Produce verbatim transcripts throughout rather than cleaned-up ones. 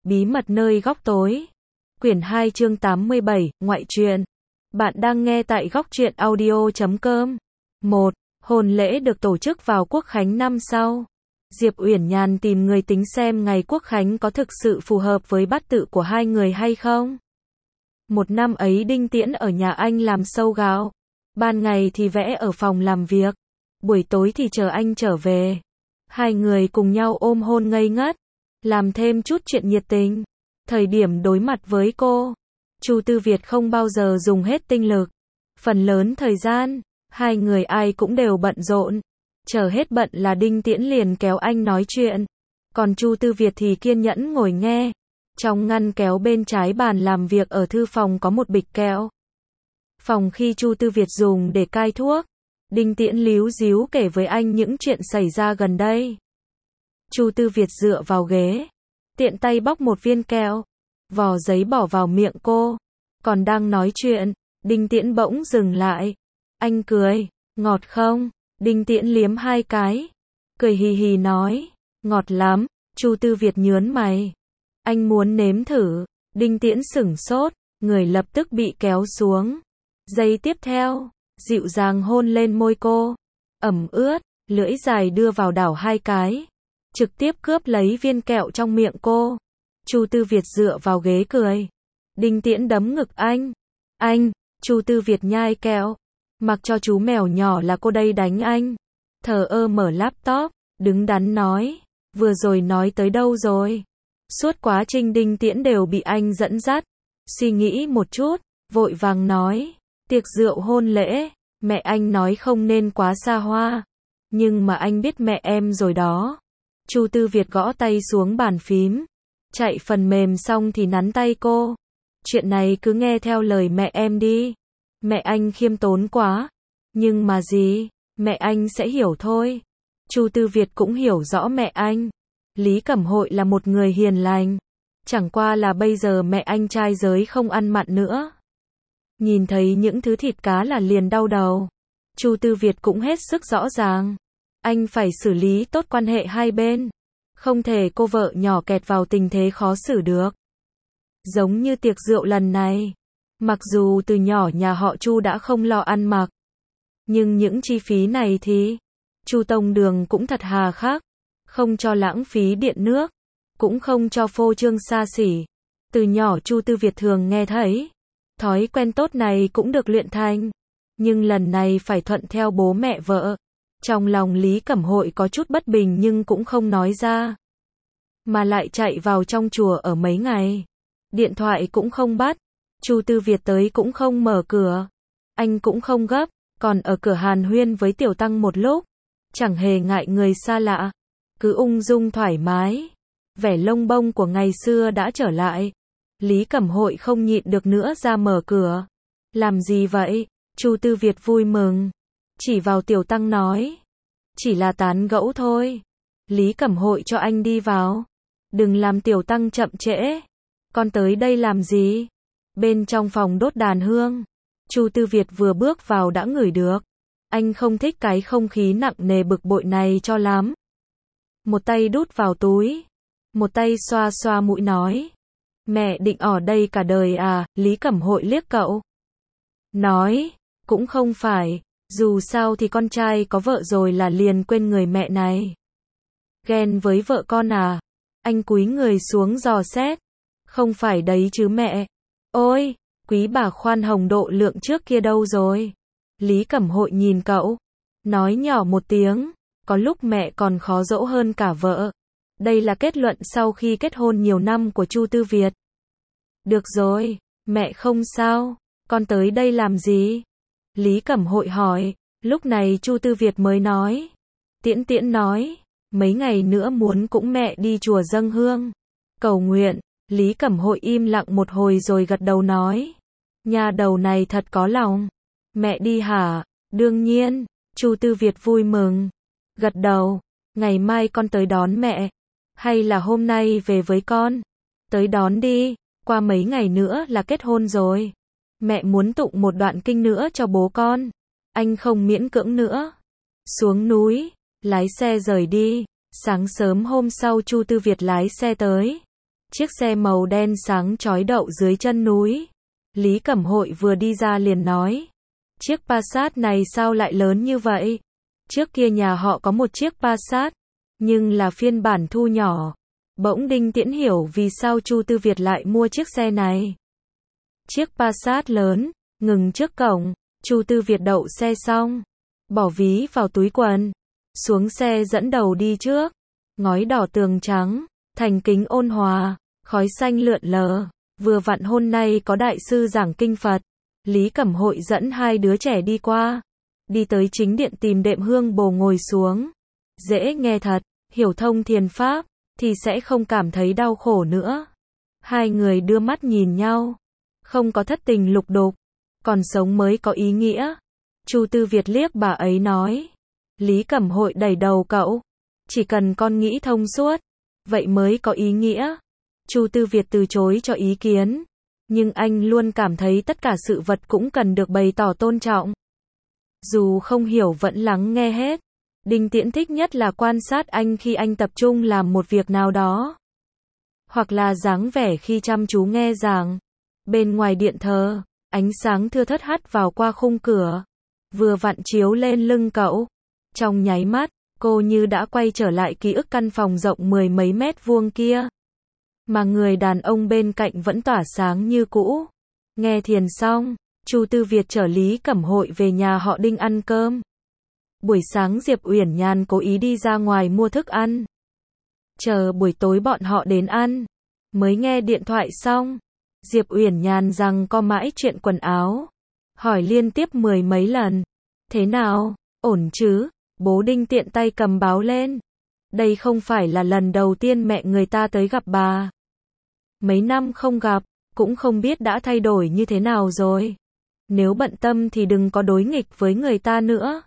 Bí mật nơi góc tối. Quyển hai chương tám mươi bảy, ngoại truyện. Bạn đang nghe tại góc truyện audio chấm com. một. Hôn lễ được tổ chức vào Quốc khánh năm sau. Diệp Uyển Nhàn tìm người tính xem ngày Quốc khánh có thực sự phù hợp với bát tự của hai người hay không. Một năm ấy Đinh Tiễn ở nhà anh làm sâu gạo. Ban ngày thì vẽ ở phòng làm việc. Buổi tối thì chờ anh trở về. Hai người cùng nhau ôm hôn ngây ngất. Làm thêm chút chuyện nhiệt tình. Thời điểm đối mặt với cô, Chu Tư Việt không bao giờ dùng hết tinh lực. Phần lớn thời gian, hai người ai cũng đều bận rộn. Chờ hết bận là Đinh Tiễn liền kéo anh nói chuyện. Còn Chu Tư Việt thì kiên nhẫn ngồi nghe. Trong ngăn kéo bên trái bàn làm việc ở thư phòng có một bịch kẹo. Phòng khi Chu Tư Việt dùng để cai thuốc, Đinh Tiễn líu díu kể với anh những chuyện xảy ra gần đây. Chu Tư Việt dựa vào ghế, tiện tay bóc một viên kẹo, vò giấy bỏ vào miệng cô. Còn đang nói chuyện, Đinh Tiễn bỗng dừng lại. Anh cười, ngọt không? Đinh Tiễn liếm hai cái, cười hì hì nói, ngọt lắm. Chu Tư Việt nhớn mày. Anh muốn nếm thử. Đinh Tiễn sửng sốt, người lập tức bị kéo xuống. Giây tiếp theo, dịu dàng hôn lên môi cô. Ẩm ướt, lưỡi dài đưa vào đảo hai cái. Trực tiếp cướp lấy viên kẹo trong miệng cô. Chu Tư Việt dựa vào ghế cười. Đinh Tiễn đấm ngực anh. Anh, Chu Tư Việt nhai kẹo. Mặc cho chú mèo nhỏ là cô đây đánh anh. Thờ ơ mở laptop, đứng đắn nói. Vừa rồi nói tới đâu rồi? Suốt quá trình Đinh Tiễn đều bị anh dẫn dắt. Suy nghĩ một chút, vội vàng nói. Tiệc rượu hôn lễ, mẹ anh nói không nên quá xa hoa. Nhưng mà anh biết mẹ em rồi đó. Chu Tư Việt gõ tay xuống bàn phím. Chạy phần mềm xong thì nắn tay cô. Chuyện này cứ nghe theo lời mẹ em đi. Mẹ anh khiêm tốn quá. Nhưng mà gì, mẹ anh sẽ hiểu thôi. Chu Tư Việt cũng hiểu rõ mẹ anh. Lý Cẩm Hội là một người hiền lành. Chẳng qua là bây giờ mẹ anh trai giới không ăn mặn nữa. Nhìn thấy những thứ thịt cá là liền đau đầu. Chu Tư Việt cũng hết sức rõ ràng. Anh phải xử lý tốt quan hệ hai bên. Không thể cô vợ nhỏ kẹt vào tình thế khó xử được. Giống như tiệc rượu lần này. Mặc dù từ nhỏ nhà họ Chu đã không lo ăn mặc. Nhưng những chi phí này thì Chu Tông Đường cũng thật hà khắc. Không cho lãng phí điện nước. Cũng không cho phô trương xa xỉ. Từ nhỏ Chu Tư Việt thường nghe thấy. Thói quen tốt này cũng được luyện thành. Nhưng lần này phải thuận theo bố mẹ vợ. Trong lòng Lý Cẩm Hội có chút bất bình nhưng cũng không nói ra. Mà lại chạy vào trong chùa ở mấy ngày. Điện thoại cũng không bắt. Chu Tư Việt tới cũng không mở cửa. Anh cũng không gấp. Còn ở cửa hàn huyên với Tiểu Tăng một lúc. Chẳng hề ngại người xa lạ. Cứ ung dung thoải mái. Vẻ lông bông của ngày xưa đã trở lại. Lý Cẩm Hội không nhịn được nữa ra mở cửa. Làm gì vậy? Chu Tư Việt vui mừng. Chỉ vào Tiểu Tăng nói. Chỉ là tán gẫu thôi. Lý Cẩm Hội cho anh đi vào. Đừng làm Tiểu Tăng chậm trễ. Con tới đây làm gì? Bên trong phòng đốt đàn hương. Chu Tư Việt vừa bước vào đã ngửi được. Anh không thích cái không khí nặng nề bực bội này cho lắm. Một tay đút vào túi. Một tay xoa xoa mũi nói. Mẹ định ở đây cả đời à? Lý Cẩm Hội liếc cậu. Nói. Cũng không phải. Dù sao thì con trai có vợ rồi là liền quên người mẹ này. Ghen với vợ con à? Anh cúi người xuống dò xét. Không phải đấy chứ mẹ. Ôi, quý bà khoan hồng độ lượng trước kia đâu rồi? Lý Cẩm Hội nhìn cậu. Nói nhỏ một tiếng. Có lúc mẹ còn khó dỗ hơn cả vợ. Đây là kết luận sau khi kết hôn nhiều năm của Chu Tư Việt. Được rồi, mẹ không sao. Con tới đây làm gì? Lý Cẩm Hội hỏi. Lúc này Chu Tư Việt mới nói. Tiễn Tiễn nói. Mấy ngày nữa muốn cũng mẹ đi chùa dâng hương. Cầu nguyện. Lý Cẩm Hội im lặng một hồi rồi gật đầu nói. Nhà đầu này thật có lòng. Mẹ đi hả? Đương nhiên. Chu Tư Việt vui mừng. Gật đầu. Ngày mai con tới đón mẹ. Hay là hôm nay về với con? Tới đón đi. Qua mấy ngày nữa là kết hôn rồi. Mẹ muốn tụng một đoạn kinh nữa cho bố con. Anh không miễn cưỡng nữa. Xuống núi. Lái xe rời đi. Sáng sớm hôm sau Chu Tư Việt lái xe tới. Chiếc xe màu đen sáng chói đậu dưới chân núi. Lý Cẩm Hội vừa đi ra liền nói. Chiếc Passat này sao lại lớn như vậy? Trước kia nhà họ có một chiếc Passat, nhưng là phiên bản thu nhỏ. Bỗng Đinh Tiễn hiểu vì sao Chu Tư Việt lại mua chiếc xe này. Chiếc Passat lớn, ngừng trước cổng, Chu Tư Việt đậu xe xong, bỏ ví vào túi quần, xuống xe dẫn đầu đi trước. Ngói đỏ tường trắng, thành kính ôn hòa, khói xanh lượn lờ. Vừa vặn hôm nay có đại sư giảng kinh Phật, Lý Cẩm Hội dẫn hai đứa trẻ đi qua, đi tới chính điện tìm Đệm Hương Bồ ngồi xuống. Dễ nghe thật, hiểu thông thiền pháp, thì sẽ không cảm thấy đau khổ nữa. Hai người đưa mắt nhìn nhau, không có thất tình lục đục, còn sống mới có ý nghĩa. Chu Tư Việt liếc bà ấy nói. Lý Cẩm Hội đẩy đầu cậu, chỉ cần con nghĩ thông suốt, vậy mới có ý nghĩa. Chu Tư Việt từ chối cho ý kiến, nhưng anh luôn cảm thấy tất cả sự vật cũng cần được bày tỏ tôn trọng. Dù không hiểu vẫn lắng nghe hết. Đinh Tiễn thích nhất là quan sát anh khi anh tập trung làm một việc nào đó, hoặc là dáng vẻ khi chăm chú nghe giảng. Bên ngoài điện thờ, ánh sáng thưa thớt hắt vào qua khung cửa, vừa vặn chiếu lên lưng cậu. Trong nháy mắt, cô như đã quay trở lại ký ức căn phòng rộng mười mấy mét vuông kia. Mà người đàn ông bên cạnh vẫn tỏa sáng như cũ. Nghe thiền xong, Chu Tư Việt chở Lý Cẩm Hội về nhà họ Đinh ăn cơm. Buổi sáng Diệp Uyển Nhàn cố ý đi ra ngoài mua thức ăn. Chờ buổi tối bọn họ đến ăn, mới nghe điện thoại xong. Diệp Uyển Nhàn rằng có mãi chuyện quần áo, hỏi liên tiếp mười mấy lần. Thế nào, ổn chứ? Bố Đinh tiện tay cầm báo lên. Đây không phải là lần đầu tiên mẹ người ta tới gặp bà. Mấy năm không gặp, cũng không biết đã thay đổi như thế nào rồi. Nếu bận tâm thì đừng có đối nghịch với người ta nữa.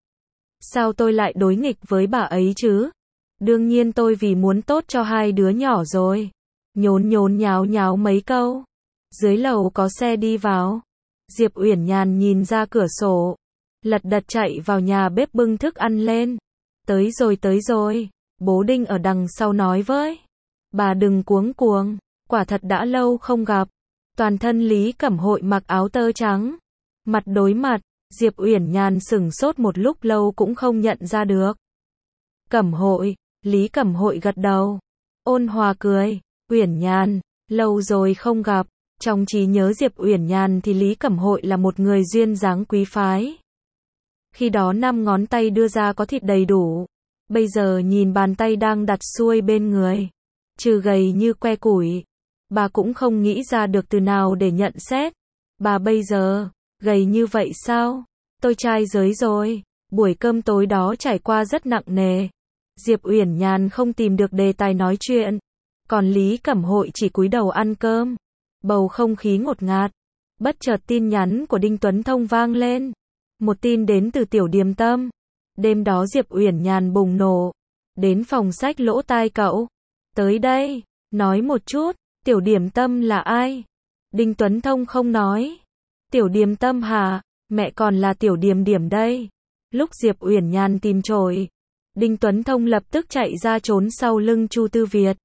Sao tôi lại đối nghịch với bà ấy chứ? Đương nhiên tôi vì muốn tốt cho hai đứa nhỏ rồi. Nhốn nhốn nháo nháo mấy câu. Dưới lầu có xe đi vào. Diệp Uyển Nhàn nhìn ra cửa sổ, lật đật chạy vào nhà bếp bưng thức ăn lên. Tới rồi tới rồi. Bố Đinh ở đằng sau nói với. Bà đừng cuống cuồng, quả thật đã lâu không gặp. Toàn thân Lý Cẩm Hội mặc áo tơ trắng, mặt đối mặt. Diệp Uyển Nhàn sửng sốt một lúc lâu cũng không nhận ra được. Cẩm Hội, Lý Cẩm Hội gật đầu, ôn hòa cười. Uyển Nhàn, lâu rồi không gặp. Trong trí nhớ Diệp Uyển Nhàn thì Lý Cẩm Hội là một người duyên dáng quý phái. Khi đó năm ngón tay đưa ra có thịt đầy đủ. Bây giờ nhìn bàn tay đang đặt xuôi bên người, trừ gầy như que củi, bà cũng không nghĩ ra được từ nào để nhận xét. Bà bây giờ gầy như vậy sao? Tôi trai giới rồi. Buổi cơm tối đó trải qua rất nặng nề. Diệp Uyển Nhàn không tìm được đề tài nói chuyện, còn Lý Cẩm Hội chỉ cúi đầu ăn cơm. Bầu không khí ngột ngạt. Bất chợt tin nhắn của Đinh Tuấn Thông vang lên. Một tin đến từ Tiểu Điềm Tâm. Đêm đó Diệp Uyển Nhàn bùng nổ, đến phòng sách lỗ tai cậu. Tới đây, nói một chút, Tiểu Điềm Tâm là ai? Đinh Tuấn Thông không nói. Tiểu Điềm Tâm hả? Mẹ còn là Tiểu Điềm Điểm đây. Lúc Diệp Uyển Nhàn tìm chổi, Đinh Tuấn Thông lập tức chạy ra trốn sau lưng Chu Tư Việt.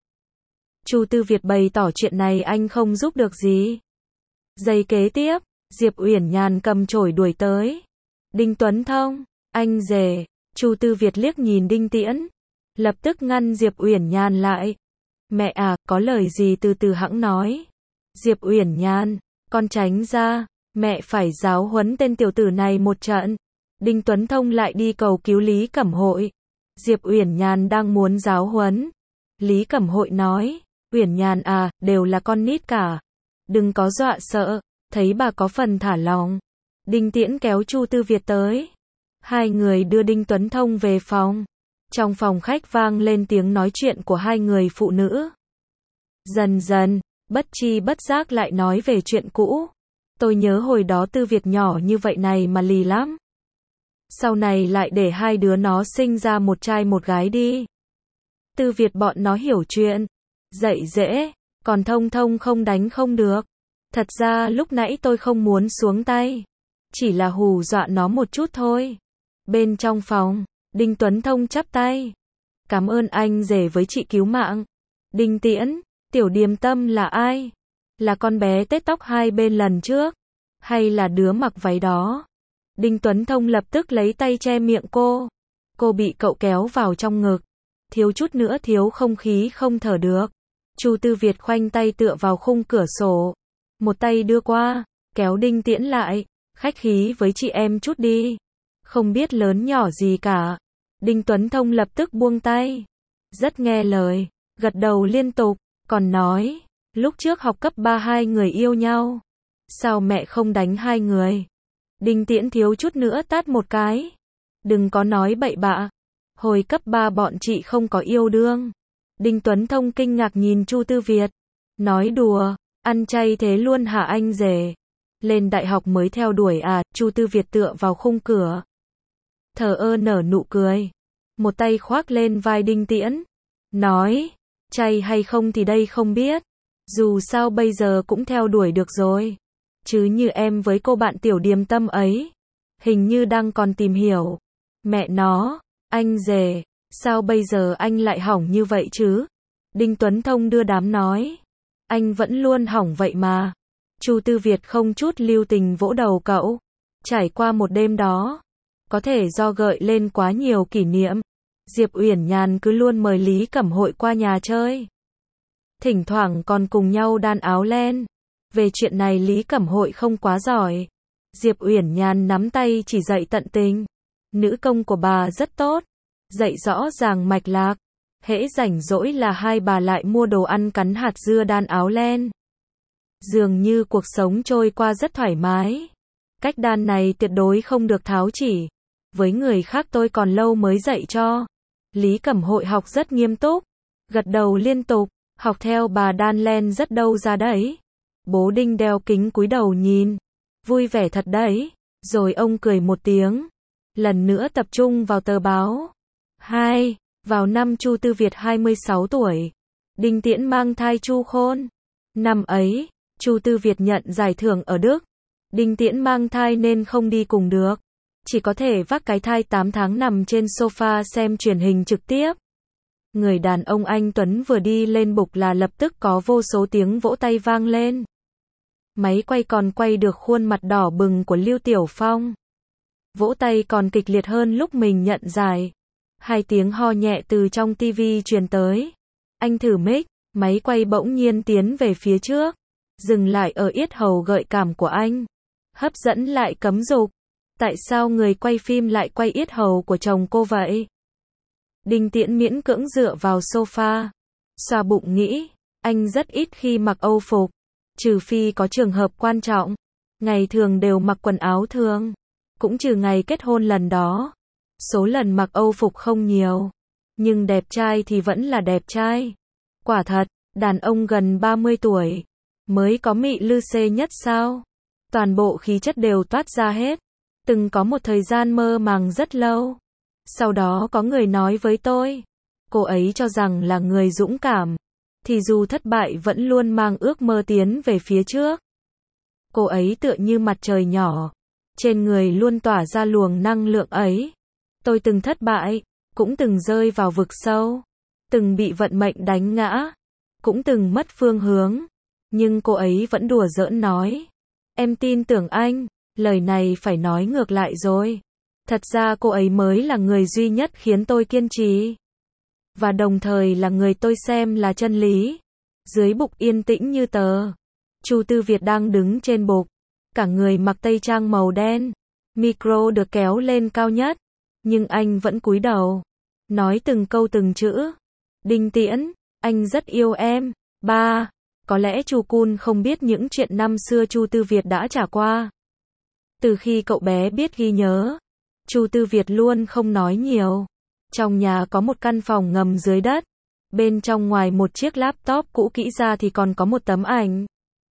Chu Tư Việt bày tỏ chuyện này anh không giúp được gì. Giây kế tiếp, Diệp Uyển Nhàn cầm chổi đuổi tới. Đinh Tuấn Thông, anh rể. Chu Tư Việt liếc nhìn Đinh Tiễn, lập tức ngăn Diệp Uyển Nhàn lại. Mẹ à, có lời gì từ từ hẵng nói. Diệp Uyển Nhàn, con tránh ra, mẹ phải giáo huấn tên tiểu tử này một trận. Đinh Tuấn Thông lại đi cầu cứu Lý Cẩm Hội. Diệp Uyển Nhàn đang muốn giáo huấn. Lý Cẩm Hội nói, Uyển Nhàn à, đều là con nít cả. Đừng có dọa sợ, thấy bà có phần thả lòng. Đinh Tiễn kéo Chu Tư Việt tới. Hai người đưa Đinh Tuấn Thông về phòng. Trong phòng khách vang lên tiếng nói chuyện của hai người phụ nữ. Dần dần, bất chi bất giác lại nói về chuyện cũ. Tôi nhớ hồi đó Tư Việt nhỏ như vậy này mà lì lắm. Sau này lại để hai đứa nó sinh ra một trai một gái đi. Tư Việt bọn nó hiểu chuyện, dạy dễ, còn Thông Thông không đánh không được. Thật ra lúc nãy tôi không muốn xuống tay, chỉ là hù dọa nó một chút thôi. Bên trong phòng, Đinh Tuấn Thông chắp tay. Cảm ơn anh rể với chị cứu mạng. Đinh Tiễn, Tiểu Điềm Tâm là ai? Là con bé tết tóc hai bên lần trước? Hay là đứa mặc váy đó? Đinh Tuấn Thông lập tức lấy tay che miệng cô. Cô bị cậu kéo vào trong ngực. Thiếu chút nữa thiếu không khí không thở được. Chu Tư Việt khoanh tay tựa vào khung cửa sổ. Một tay đưa qua, kéo Đinh Tiễn lại. Khách khí với chị em chút đi. Không biết lớn nhỏ gì cả. Đinh Tuấn Thông lập tức buông tay. Rất nghe lời, gật đầu liên tục, còn nói, lúc trước học cấp ba hai người yêu nhau. Sao mẹ không đánh hai người? Đinh Tiễn thiếu chút nữa tát một cái. Đừng có nói bậy bạ. Hồi cấp ba bọn chị không có yêu đương. Đinh Tuấn Thông kinh ngạc nhìn Chu Tư Việt. Nói đùa, ăn chay thế luôn hả anh rể? Lên đại học mới theo đuổi à? Chu Tư Việt tựa vào khung cửa. Thờ ơ nở nụ cười. Một tay khoác lên vai Đinh Tiễn. Nói, chay hay không thì đây không biết. Dù sao bây giờ cũng theo đuổi được rồi. Chứ như em với cô bạn Tiểu Điềm Tâm ấy. Hình như đang còn tìm hiểu. Mẹ nó, anh rể, sao bây giờ anh lại hỏng như vậy chứ? Đinh Tuấn Thông đưa đám nói. Anh vẫn luôn hỏng vậy mà. Chu Tư Việt không chút lưu tình vỗ đầu cậu. Trải qua một đêm đó, có thể do gợi lên quá nhiều kỷ niệm. Diệp Uyển Nhàn cứ luôn mời Lý Cẩm Hội qua nhà chơi. Thỉnh thoảng còn cùng nhau đan áo len. Về chuyện này Lý Cẩm Hội không quá giỏi. Diệp Uyển Nhàn nắm tay chỉ dạy tận tình. Nữ công của bà rất tốt. Dạy rõ ràng mạch lạc. Hễ rảnh rỗi là hai bà lại mua đồ ăn cắn hạt dưa đan áo len. Dường như cuộc sống trôi qua rất thoải mái. Cách đan này tuyệt đối không được tháo chỉ. Với người khác tôi còn lâu mới dạy cho. Lý Cẩm Hội học rất nghiêm túc. Gật đầu liên tục. Học theo bà đan len rất đâu ra đấy. Bố Đinh đeo kính cúi đầu nhìn. Vui vẻ thật đấy. Rồi ông cười một tiếng. Lần nữa tập trung vào tờ báo. Hai. Vào năm Chu Tư Việt hai mươi sáu tuổi. Đinh Tiễn mang thai Chu Khôn. Năm ấy, Chu Tư Việt nhận giải thưởng ở Đức. Đinh Tiễn mang thai nên không đi cùng được. Chỉ có thể vác cái thai tám tháng nằm trên sofa xem truyền hình trực tiếp. Người đàn ông anh Tuấn vừa đi lên bục là lập tức có vô số tiếng vỗ tay vang lên. Máy quay còn quay được khuôn mặt đỏ bừng của Lưu Tiểu Phong. Vỗ tay còn kịch liệt hơn lúc mình nhận giải. Hai tiếng ho nhẹ từ trong tivi truyền tới. Anh thử mic, máy quay bỗng nhiên tiến về phía trước. Dừng lại ở yết hầu gợi cảm của anh. Hấp dẫn lại cấm dục. Tại sao người quay phim lại quay yết hầu của chồng cô vậy? Đinh Tiễn miễn cưỡng dựa vào sofa. Xoa bụng nghĩ, anh rất ít khi mặc âu phục. Trừ phi có trường hợp quan trọng. Ngày thường đều mặc quần áo thường. Cũng trừ ngày kết hôn lần đó. Số lần mặc âu phục không nhiều. Nhưng đẹp trai thì vẫn là đẹp trai. Quả thật, đàn ông gần ba mươi tuổi. Mới có mị lư xê nhất sao? Toàn bộ khí chất đều toát ra hết. Từng có một thời gian mơ màng rất lâu. Sau đó có người nói với tôi. Cô ấy cho rằng là người dũng cảm. Thì dù thất bại vẫn luôn mang ước mơ tiến về phía trước. Cô ấy tựa như mặt trời nhỏ. Trên người luôn tỏa ra luồng năng lượng ấy. Tôi từng thất bại. Cũng từng rơi vào vực sâu. Từng bị vận mệnh đánh ngã. Cũng từng mất phương hướng. Nhưng cô ấy vẫn đùa giỡn nói. Em tin tưởng anh. Lời này phải nói ngược lại rồi. Thật ra cô ấy mới là người duy nhất khiến tôi kiên trì. Và đồng thời là người tôi xem là chân lý. Dưới bục yên tĩnh như tờ. Chu Tư Việt đang đứng trên bục. Cả người mặc tây trang màu đen. Micro được kéo lên cao nhất. Nhưng anh vẫn cúi đầu. Nói từng câu từng chữ. Đinh Tiễn, anh rất yêu em. Ba. Có lẽ Chu Kun không biết những chuyện năm xưa Chu Tư Việt đã trải qua. Từ khi cậu bé biết ghi nhớ, Chu Tư Việt luôn không nói nhiều. Trong nhà có một căn phòng ngầm dưới đất. Bên trong ngoài một chiếc laptop cũ kỹ ra thì còn có một tấm ảnh.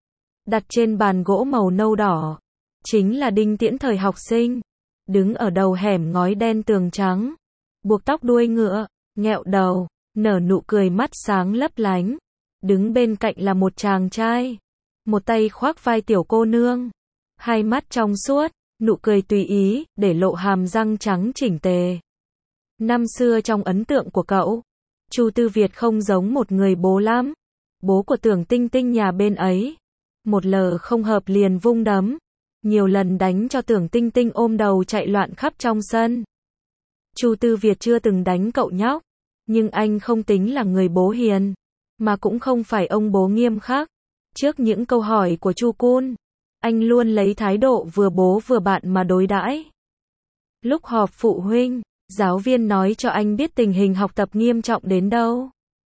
Đặt trên bàn gỗ màu nâu đỏ. Chính là Đinh Tiễn thời học sinh. Đứng ở đầu hẻm ngói đen tường trắng. Buộc tóc đuôi ngựa, nghẹo đầu, nở nụ cười mắt sáng lấp lánh. Đứng bên cạnh là một chàng trai. Một tay khoác vai tiểu cô nương. Hai mắt trong suốt, nụ cười tùy ý, để lộ hàm răng trắng chỉnh tề. Năm xưa trong ấn tượng của cậu, Chu Tư Việt không giống một người bố lắm. bố của Tưởng Tinh Tinh nhà bên ấy. Một lời không hợp liền vung đấm. Nhiều lần đánh cho Tưởng Tinh Tinh ôm đầu chạy loạn khắp trong sân. Chu Tư Việt chưa từng đánh cậu nhóc. Nhưng anh không tính là người bố hiền. Mà cũng không phải ông bố nghiêm khắc. Trước những câu hỏi của Chu Cun, anh luôn lấy thái độ vừa bố vừa bạn mà đối đãi. Lúc họp phụ huynh, giáo viên nói cho anh biết tình hình học tập nghiêm trọng đến đâu.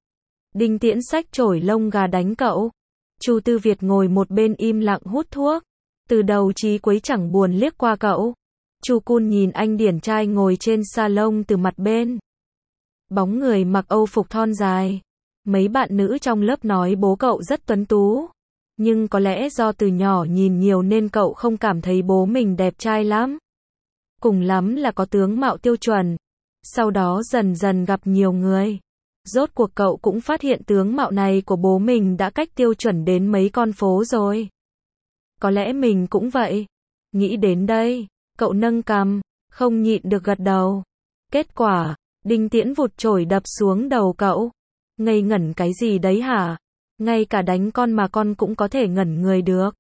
Đinh Tiễn xách chổi lông gà đánh cậu. Chu Tư Việt ngồi một bên im lặng hút thuốc. Từ đầu chí cuối chẳng buồn liếc qua cậu. Chu Cun nhìn anh điển trai ngồi trên salon từ mặt bên. Bóng người mặc âu phục thon dài. Mấy bạn nữ trong lớp nói bố cậu rất tuấn tú. Nhưng có lẽ do từ nhỏ nhìn nhiều nên cậu không cảm thấy bố mình đẹp trai lắm. Cùng lắm là có tướng mạo tiêu chuẩn. Sau đó dần dần gặp nhiều người. Rốt cuộc cậu cũng phát hiện tướng mạo này của bố mình đã cách tiêu chuẩn đến mấy con phố rồi. Có lẽ mình cũng vậy. Nghĩ đến đây, cậu nâng cằm, không nhịn được gật đầu. Kết quả, Đinh Tiễn vụt chổi đập xuống đầu cậu. Ngây ngẩn cái gì đấy hả? Ngay cả đánh con mà con cũng có thể ngẩn người được.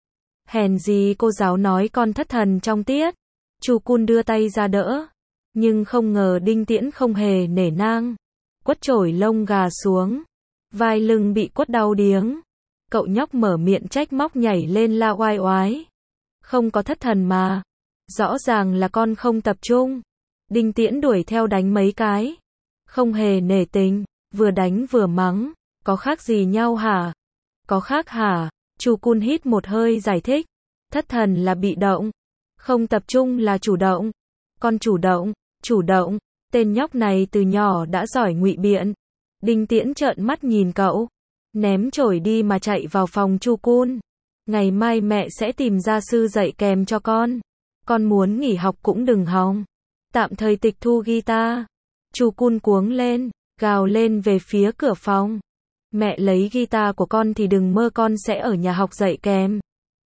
Hèn gì cô giáo nói con thất thần trong tiết. Chu Cun đưa tay ra đỡ. Nhưng không ngờ Đinh Tiễn không hề nể nang. Quất chổi lông gà xuống. Vai lưng bị quất đau điếng. Cậu nhóc mở miệng trách móc nhảy lên la oai oái. Không có thất thần mà. Rõ ràng là con không tập trung. Đinh Tiễn đuổi theo đánh mấy cái. Không hề nể tình. Vừa đánh vừa mắng. Có khác gì nhau hả? Có khác hả? Chu Cun hít một hơi giải thích. Thất thần là bị động. Không tập trung là chủ động. Con chủ động, chủ động. Tên nhóc này từ nhỏ đã giỏi ngụy biện. Đinh Tiễn trợn mắt nhìn cậu. Ném chổi đi mà chạy vào phòng Chu Cun. Ngày mai mẹ sẽ tìm gia sư dạy kèm cho con. Con muốn nghỉ học cũng đừng hòng. Tạm thời tịch thu guitar. Chu Cun cuống lên, gào lên về phía cửa phòng. Mẹ lấy guitar của con thì đừng mơ con sẽ ở nhà học dạy kèm.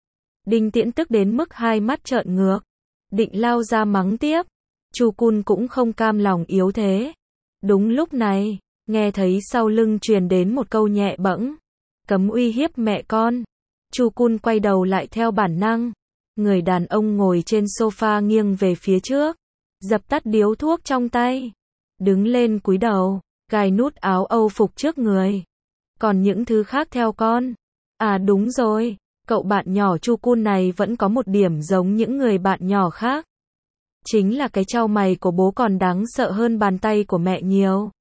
Đinh Tiễn tức đến mức hai mắt trợn ngược. Định lao ra mắng tiếp. Chu Cun cũng không cam lòng yếu thế. Đúng lúc này, nghe thấy sau lưng truyền đến một câu nhẹ bẫng. Cấm uy hiếp mẹ con. Chu Cun quay đầu lại theo bản năng. Người đàn ông ngồi trên sofa nghiêng về phía trước. Dập tắt điếu thuốc trong tay. Đứng lên cúi đầu, gài nút áo âu phục trước người. Còn những thứ khác theo con. À đúng rồi, cậu bạn nhỏ Chu Cun này vẫn có một điểm giống những người bạn nhỏ khác. Chính là cái chau mày của bố còn đáng sợ hơn bàn tay của mẹ nhiều.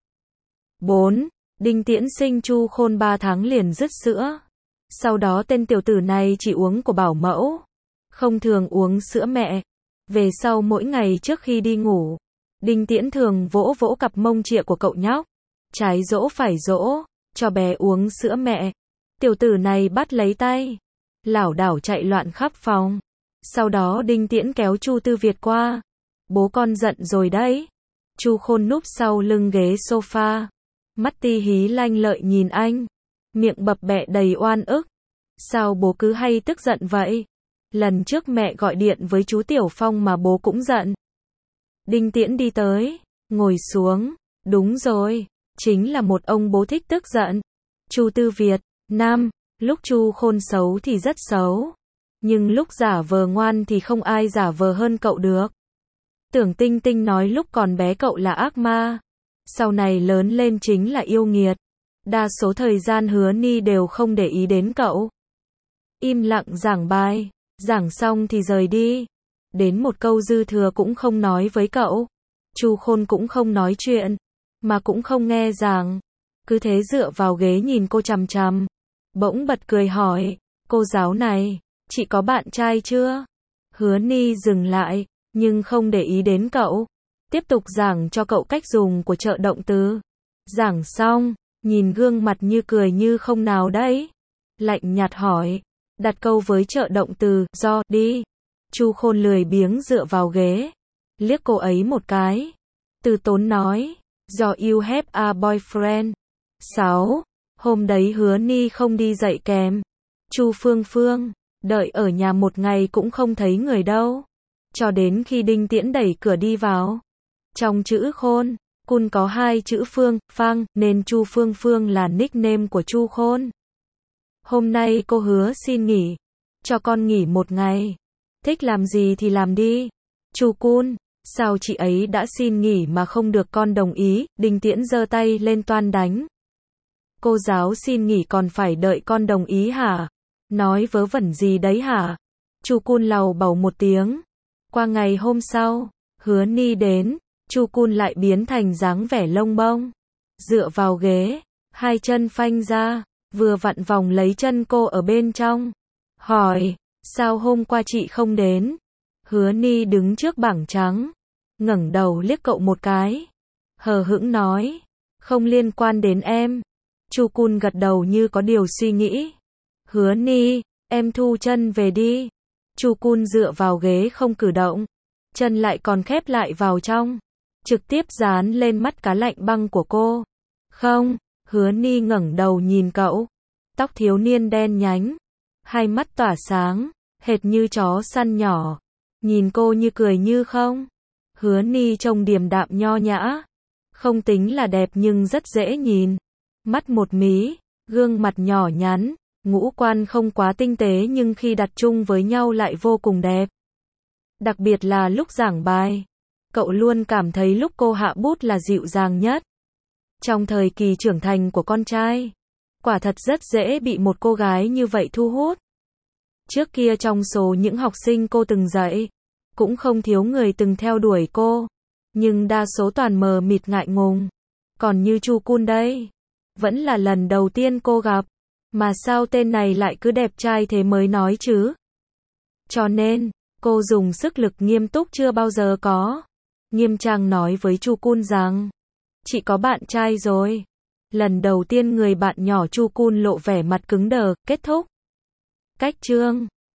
bốn. Đinh Tiễn sinh Chu Khôn ba tháng liền dứt sữa. Sau đó tên tiểu tử này chỉ uống của bảo mẫu. Không thường uống sữa mẹ. Về sau mỗi ngày trước khi đi ngủ, Đinh Tiễn thường vỗ vỗ cặp mông trịa của cậu nhóc. Trái dỗ phải dỗ, cho bé uống sữa mẹ. Tiểu tử này bắt lấy tay, lảo đảo chạy loạn khắp phòng. Sau đó Đinh Tiễn kéo Chu Tư Việt qua. Bố con giận rồi đấy. Chu Khôn núp sau lưng ghế sofa. Mắt ti hí lanh lợi nhìn anh. Miệng bập bẹ đầy oan ức. Sao bố cứ hay tức giận vậy? Lần trước mẹ gọi điện với chú Tiểu Phong mà bố cũng giận. Đinh Tiễn đi tới, ngồi xuống. Đúng rồi, chính là một ông bố thích tức giận. Chu Tư Việt, nam, lúc Chu Khôn xấu thì rất xấu. Nhưng lúc giả vờ ngoan thì không ai giả vờ hơn cậu được. Tưởng Tinh Tinh nói lúc còn bé cậu là ác ma. Sau này lớn lên chính là yêu nghiệt. Đa số thời gian Hứa Ni đều không để ý đến cậu. Im lặng giảng bài, giảng xong thì rời đi. Đến một câu dư thừa cũng không nói với cậu. Chu Khôn cũng không nói chuyện, mà cũng không nghe giảng. Cứ thế dựa vào ghế nhìn cô chằm chằm. Bỗng bật cười hỏi, cô giáo này, chị có bạn trai chưa? Hứa Ni dừng lại, nhưng không để ý đến cậu. Tiếp tục giảng cho cậu cách dùng của trợ động từ. Giảng xong, nhìn gương mặt như cười như không nào đấy. Lạnh nhạt hỏi, đặt câu với trợ động từ, do, đi. Chu Khôn lười biếng dựa vào ghế. Liếc cô ấy một cái. Từ tốn nói, do you have a boyfriend. sáu. Hôm đấy Hứa Ni không đi dạy kèm. Chu Phương Phương, đợi ở nhà một ngày cũng không thấy người đâu. Cho đến khi Đinh Tiễn đẩy cửa đi vào. Trong chữ Khôn, Cun có hai chữ Phương, Phang, nên Chu Phương Phương là nickname của Chu Khôn. Hôm nay cô hứa xin nghỉ. Cho con nghỉ một ngày. Thích làm gì thì làm đi. Chu Kun, sao chị ấy đã xin nghỉ mà không được con đồng ý? Đinh Tiễn giơ tay lên toan đánh. Cô giáo xin nghỉ còn phải đợi con đồng ý hả? Nói vớ vẩn gì đấy hả? Chu Kun lầu bầu một tiếng. Qua ngày hôm sau, Hứa Ni đến, Chu Kun lại biến thành dáng vẻ lông bông. Dựa vào ghế, hai chân phanh ra, vừa vặn vòng lấy chân cô ở bên trong. Hỏi, sao hôm qua chị không đến? Hứa Ni đứng trước bảng trắng, ngẩng đầu liếc cậu một cái. Hờ hững nói, không liên quan đến em. Chu Kun gật đầu như có điều suy nghĩ. Hứa Ni, em thu chân về đi. Chu Kun dựa vào ghế không cử động, chân lại còn khép lại vào trong, trực tiếp dán lên mắt cá lạnh băng của cô. Không, Hứa Ni ngẩng đầu nhìn cậu, tóc thiếu niên đen nhánh, hai mắt tỏa sáng, hệt như chó săn nhỏ, nhìn cô như cười như không. Hứa Ni trông điềm đạm nho nhã, không tính là đẹp nhưng rất dễ nhìn, mắt một mí, gương mặt nhỏ nhắn, ngũ quan không quá tinh tế nhưng khi đặt chung với nhau lại vô cùng đẹp. Đặc biệt là lúc giảng bài, cậu luôn cảm thấy lúc cô hạ bút là dịu dàng nhất. Trong thời kỳ trưởng thành của con trai, quả thật rất dễ bị một cô gái như vậy thu hút. Trước kia trong số những học sinh cô từng dạy, cũng không thiếu người từng theo đuổi cô, nhưng đa số toàn mờ mịt ngại ngùng. Còn như Chu Kun đây, vẫn là lần đầu tiên cô gặp, mà sao tên này lại cứ đẹp trai thế mới nói chứ. Cho nên, cô dùng sức lực nghiêm túc chưa bao giờ có. Nghiêm trang nói với Chu Kun rằng, chị có bạn trai rồi. Lần đầu tiên người bạn nhỏ Chu Kun lộ vẻ mặt cứng đờ. Kết thúc. Cách chương